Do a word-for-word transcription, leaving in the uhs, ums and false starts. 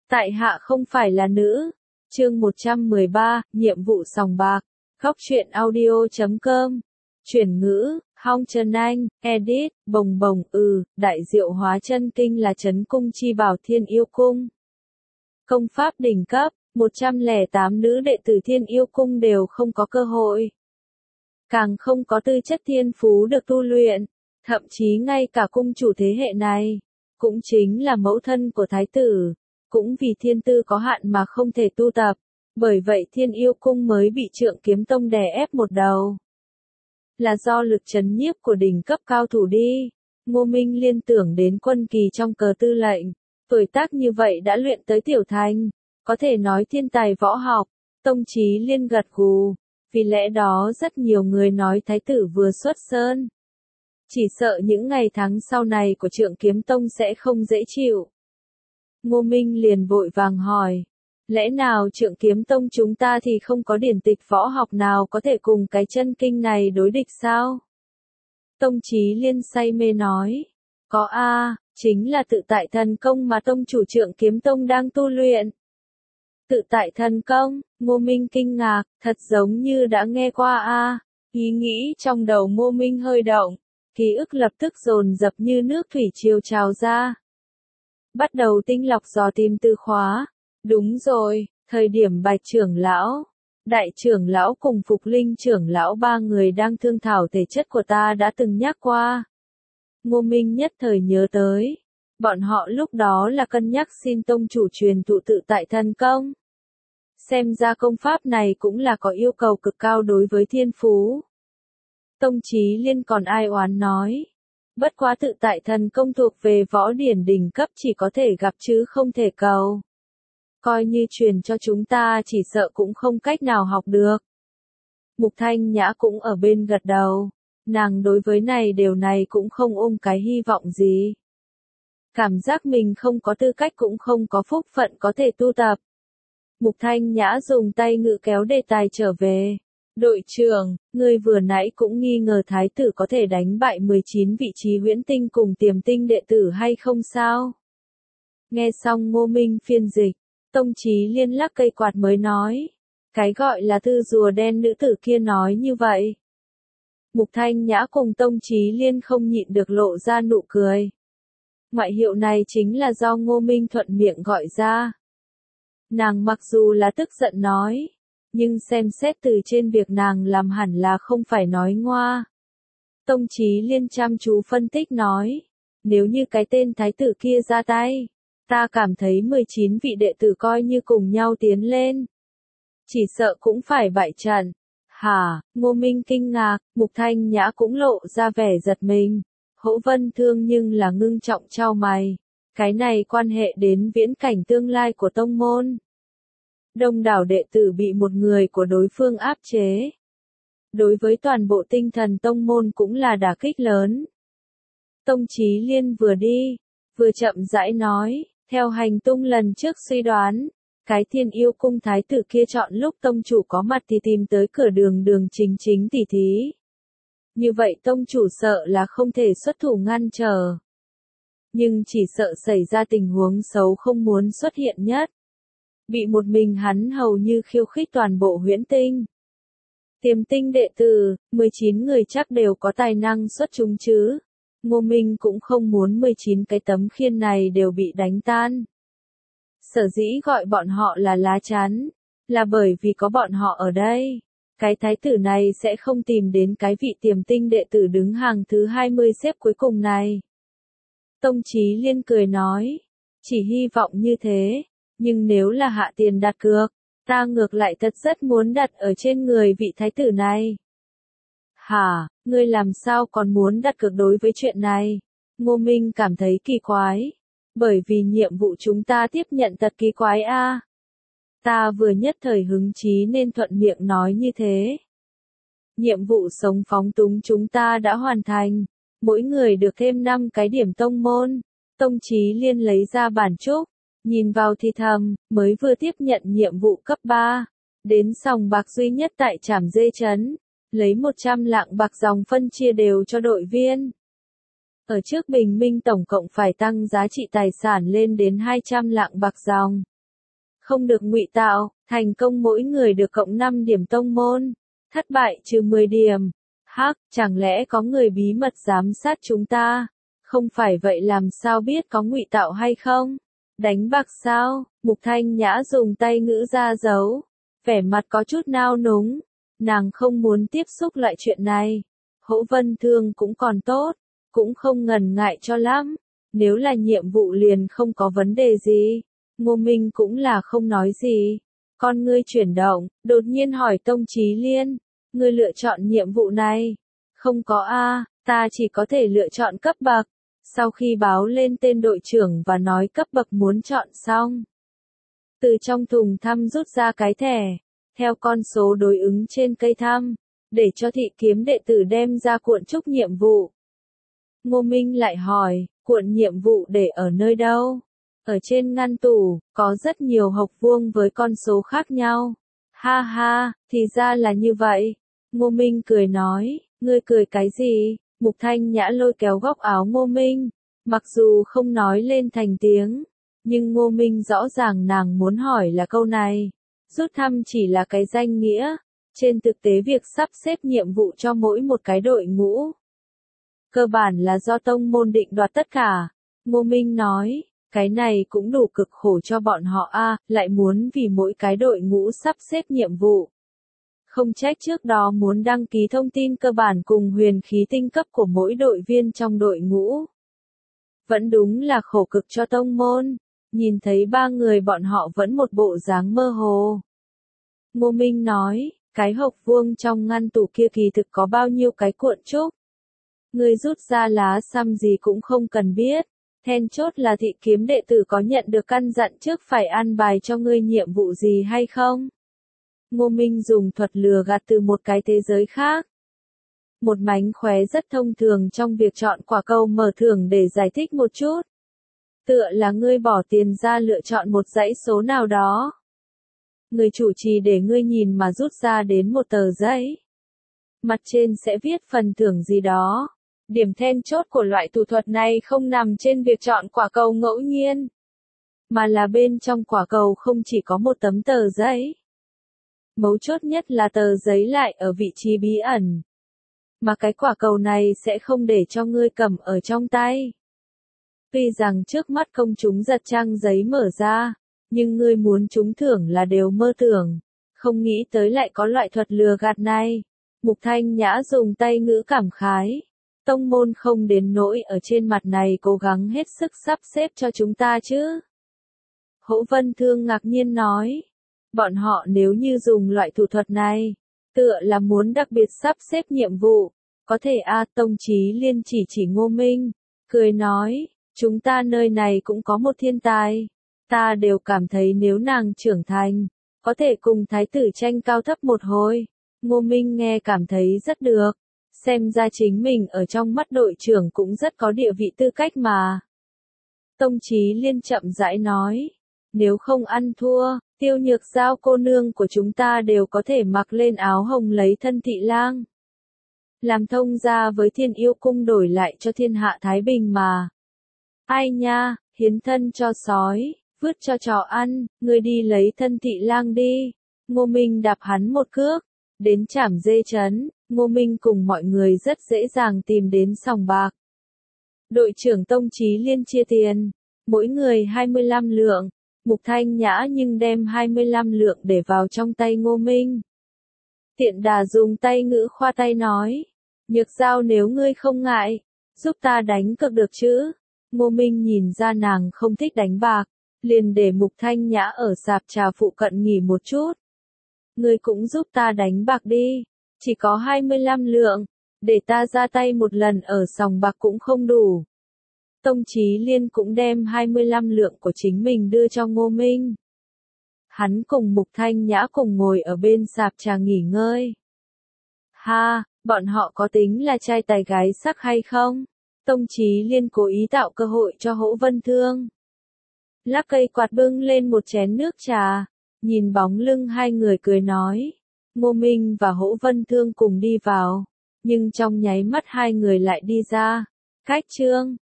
Tại hạ không phải là nữ. Chương một trăm mười ba, nhiệm vụ sòng bạc. Góc truyện audio chấm com. Chuyển ngữ, Hong Trần Anh, edit, bồng bồng, ừ, đại diệu hóa chân kinh là trấn cung chi bảo Thiên Yêu Cung. Công pháp đỉnh cấp, một trăm lẻ tám nữ đệ tử Thiên Yêu Cung đều không có cơ hội. Càng không có tư chất thiên phú được tu luyện, thậm chí ngay cả cung chủ thế hệ này, cũng chính là mẫu thân của thái tử, cũng vì thiên tư có hạn mà không thể tu tập, bởi vậy Thiên Yêu Cung mới bị Trượng Kiếm Tông đè ép một đầu. Là do lực trấn nhiếp của đỉnh cấp cao thủ đi. Ngô Minh liên tưởng đến quân kỳ trong cờ tư lệnh, tuổi tác như vậy đã luyện tới tiểu thành, có thể nói thiên tài võ học. Tông Chí Liên gật gù, vì lẽ đó rất nhiều người nói thái tử vừa xuất sơn. Chỉ sợ những ngày tháng sau này của Trượng Kiếm Tông sẽ không dễ chịu. Ngô Minh liền vội vàng hỏi, lẽ nào Trượng Kiếm Tông chúng ta thì không có điển tịch võ học nào có thể cùng cái chân kinh này đối địch sao? Tông Chí Liên say mê nói, có a, chính là tự tại thần công mà tông chủ Trượng Kiếm Tông đang tu luyện. Tự tại thần công, Ngô Minh kinh ngạc, thật giống như đã nghe qua a. Ý nghĩ trong đầu Ngô Minh hơi động, ký ức lập tức dồn dập như nước thủy triều trào ra. Bắt đầu tinh lọc dò tìm từ khóa. Đúng rồi, thời điểm Bạch trưởng lão, Đại trưởng lão cùng Phục Linh trưởng lão ba người đang thương thảo thể chất của ta đã từng nhắc qua. Ngô Minh nhất thời nhớ tới, bọn họ lúc đó là cân nhắc xin tông chủ truyền thụ tự tại thần công. Xem ra công pháp này cũng là có yêu cầu cực cao đối với thiên phú. Tông Chí Liên còn ai oán nói, bất quá tự tại thần công thuộc về võ điển đỉnh cấp chỉ có thể gặp chứ không thể cầu. Coi như truyền cho chúng ta chỉ sợ cũng không cách nào học được. Mục Thanh Nhã cũng ở bên gật đầu, nàng đối với này điều này cũng không ôm cái hy vọng gì. Cảm giác mình không có tư cách cũng không có phúc phận có thể tu tập. Mục Thanh Nhã dùng tay ngự kéo đề tài trở về. Đội trưởng, ngươi vừa nãy cũng nghi ngờ thái tử có thể đánh bại mười chín vị trí huyễn tinh cùng tiềm tinh đệ tử hay không sao? Nghe xong Ngô Minh phiên dịch, Tông Chí Liên lắc cây quạt mới nói, cái gọi là thư rùa đen nữ tử kia nói như vậy. Mục Thanh Nhã cùng Tông Chí Liên không nhịn được lộ ra nụ cười. Ngoại hiệu này chính là do Ngô Minh thuận miệng gọi ra. Nàng mặc dù là tức giận nói, nhưng xem xét từ trên việc nàng làm hẳn là không phải nói ngoa. Tông Chí Liên chăm chú phân tích nói, nếu như cái tên thái tử kia ra tay, ta cảm thấy mười chín vị đệ tử coi như cùng nhau tiến lên, chỉ sợ cũng phải bại trận. Hả? Ngô Minh kinh ngạc, Mục Thanh Nhã cũng lộ ra vẻ giật mình. Hỗ Vân Thương nhưng là ngưng trọng chau mày. Cái này quan hệ đến viễn cảnh tương lai của tông môn. Đông đảo đệ tử bị một người của đối phương áp chế. Đối với toàn bộ tinh thần tông môn cũng là đả kích lớn. Tông Chí Liên vừa đi, vừa chậm rãi nói, theo hành tung lần trước suy đoán, cái Thiên Yêu Cung thái tử kia chọn lúc tông chủ có mặt thì tìm tới cửa đường đường chính chính tỉ thí. Như vậy tông chủ sợ là không thể xuất thủ ngăn trở. Nhưng chỉ sợ xảy ra tình huống xấu không muốn xuất hiện nhất. Bị một mình hắn hầu như khiêu khích toàn bộ huyễn tinh. Tiềm tinh đệ tử, mười chín người chắc đều có tài năng xuất chúng chứ. Ngô Minh cũng không muốn mười chín cái tấm khiên này đều bị đánh tan. Sở dĩ gọi bọn họ là lá chắn, là bởi vì có bọn họ ở đây. Cái thái tử này sẽ không tìm đến cái vị tiềm tinh đệ tử đứng hàng thứ hai mươi xếp cuối cùng này. Tông Chí Liên cười nói, chỉ hy vọng như thế, nhưng nếu là hạ tiền đặt cược, ta ngược lại thật rất muốn đặt ở trên người vị thái tử này. Hả, ngươi làm sao còn muốn đặt cược đối với chuyện này? Ngô Minh cảm thấy kỳ quái, bởi vì nhiệm vụ chúng ta tiếp nhận thật kỳ quái a. À. Ta vừa nhất thời hứng chí nên thuận miệng nói như thế. Nhiệm vụ sống phóng túng chúng ta đã hoàn thành, mỗi người được thêm năm cái điểm tông môn. Tông Chí Liên lấy ra bản trúc, nhìn vào thì thầm, mới vừa tiếp nhận nhiệm vụ cấp ba, đến sòng bạc duy nhất tại Trảm Dê Trấn, lấy một trăm lạng bạc dòng phân chia đều cho đội viên. Ở trước bình minh tổng cộng phải tăng giá trị tài sản lên đến hai trăm lạng bạc dòng. không được ngụy tạo, thành công mỗi người được cộng năm điểm tông môn, thất bại trừ mười điểm. Hắc, chẳng lẽ có người bí mật giám sát chúng ta? Không phải vậy làm sao biết có ngụy tạo hay không? Đánh bạc sao? Mục Thanh Nhã dùng tay ngữ ra dấu, vẻ mặt có chút nao núng, nàng không muốn tiếp xúc lại chuyện này. Hỗ Vân Thương cũng còn tốt, cũng không ngần ngại cho lắm, nếu là nhiệm vụ liền không có vấn đề gì. Ngô Minh cũng là không nói gì. Con ngươi chuyển động, đột nhiên hỏi Tông Chí Liên, ngươi lựa chọn nhiệm vụ này? Không có a, ta chỉ có thể lựa chọn cấp bậc. Sau khi báo lên tên đội trưởng và nói cấp bậc muốn chọn xong, từ trong thùng thăm rút ra cái thẻ, theo con số đối ứng trên cây thăm, để cho thị kiếm đệ tử đem ra cuộn trúc nhiệm vụ. Ngô Minh lại hỏi, cuộn nhiệm vụ để ở nơi đâu? Ở trên ngăn tủ, có rất nhiều hộc vuông với con số khác nhau. Ha ha, thì ra là như vậy. Ngô Minh cười nói, ngươi cười cái gì? Mục Thanh Nhã lôi kéo góc áo Ngô Minh, mặc dù không nói lên thành tiếng, nhưng Ngô Minh rõ ràng nàng muốn hỏi là câu này. Rút thăm chỉ là cái danh nghĩa, trên thực tế việc sắp xếp nhiệm vụ cho mỗi một cái đội ngũ, cơ bản là do tông môn định đoạt tất cả. Ngô Minh nói, cái này cũng đủ cực khổ cho bọn họ a, lại muốn vì mỗi cái đội ngũ sắp xếp nhiệm vụ. Không trách trước đó muốn đăng ký thông tin cơ bản cùng huyền khí tinh cấp của mỗi đội viên trong đội ngũ. Vẫn đúng là khổ cực cho tông môn, nhìn thấy ba người bọn họ vẫn một bộ dáng mơ hồ. Ngô Minh nói, cái hộc vuông trong ngăn tủ kia kỳ thực có bao nhiêu cái cuộn trúc? Ngươi rút ra lá xăm gì cũng không cần biết, then chốt là thị kiếm đệ tử có nhận được căn dặn trước phải an bài cho ngươi nhiệm vụ gì hay không? Ngô Minh dùng thuật lừa gạt từ một cái thế giới khác. Một mánh khóe rất thông thường trong việc chọn quả cầu mở thưởng để giải thích một chút. Tựa là ngươi bỏ tiền ra lựa chọn một dãy số nào đó. Người chủ trì để ngươi nhìn mà rút ra đến một tờ giấy. Mặt trên sẽ viết phần thưởng gì đó. Điểm then chốt của loại thủ thuật này không nằm trên việc chọn quả cầu ngẫu nhiên, mà là bên trong quả cầu không chỉ có một tấm tờ giấy. Mấu chốt nhất là tờ giấy lại ở vị trí bí ẩn, mà cái quả cầu này sẽ không để cho ngươi cầm ở trong tay. Tuy rằng trước mắt công chúng giật trang giấy mở ra, nhưng ngươi muốn trúng thưởng là đều mơ tưởng, không nghĩ tới lại có loại thuật lừa gạt này. Mục Thanh Nhã dùng tay ngữ cảm khái. Tông môn không đến nỗi ở trên mặt này cố gắng hết sức sắp xếp cho chúng ta chứ. Hỗ Vân Thương ngạc nhiên nói. Bọn họ nếu như dùng loại thủ thuật này, tựa là muốn đặc biệt sắp xếp nhiệm vụ. Có thể a Tông Chí Liên chỉ chỉ Ngô Minh, cười nói, chúng ta nơi này cũng có một thiên tài. Ta đều cảm thấy nếu nàng trưởng thành, có thể cùng thái tử tranh cao thấp một hồi. Ngô Minh nghe cảm thấy rất được. Xem ra chính mình ở trong mắt đội trưởng cũng rất có địa vị tư cách mà. Tông Chí Liên chậm rãi nói, nếu không ăn thua, Tiêu Nhược Giao cô nương của chúng ta đều có thể mặc lên áo hồng lấy thân thị lang. Làm thông gia với Thiên Yêu Cung đổi lại cho thiên hạ thái bình mà. Ai nha, hiến thân cho sói, vứt cho chó ăn, ngươi đi lấy thân thị lang đi. Ngô Minh đạp hắn một cước, đến Trảm Dê Trấn. Ngô Minh cùng mọi người rất dễ dàng tìm đến sòng bạc. Đội trưởng Tông Chí Liên chia tiền, mỗi người hai mươi lăm lượng, Mục Thanh Nhã nhưng đem hai mươi lăm lượng để vào trong tay Ngô Minh. Tiện đà dùng tay ngữ khoa tay nói, Nhược Giao nếu ngươi không ngại, giúp ta đánh cược được chứ? Ngô Minh nhìn ra nàng không thích đánh bạc, liền để Mục Thanh Nhã ở sạp trà phụ cận nghỉ một chút. Ngươi cũng giúp ta đánh bạc đi. Chỉ có hai mươi lăm lượng, để ta ra tay một lần ở sòng bạc cũng không đủ. Tông Chí Liên cũng đem hai mươi lăm lượng của chính mình đưa cho Ngô Minh. Hắn cùng Mục Thanh Nhã cùng ngồi ở bên sạp trà nghỉ ngơi. Ha, bọn họ có tính là trai tài gái sắc hay không? Tông Chí Liên cố ý tạo cơ hội cho Hỗ Vân Thương. Lắc cây quạt bưng lên một chén nước trà, nhìn bóng lưng hai người cười nói. Ngô Minh và Hỗ Vân Thương cùng đi vào, nhưng trong nháy mắt hai người lại đi ra. Cách chương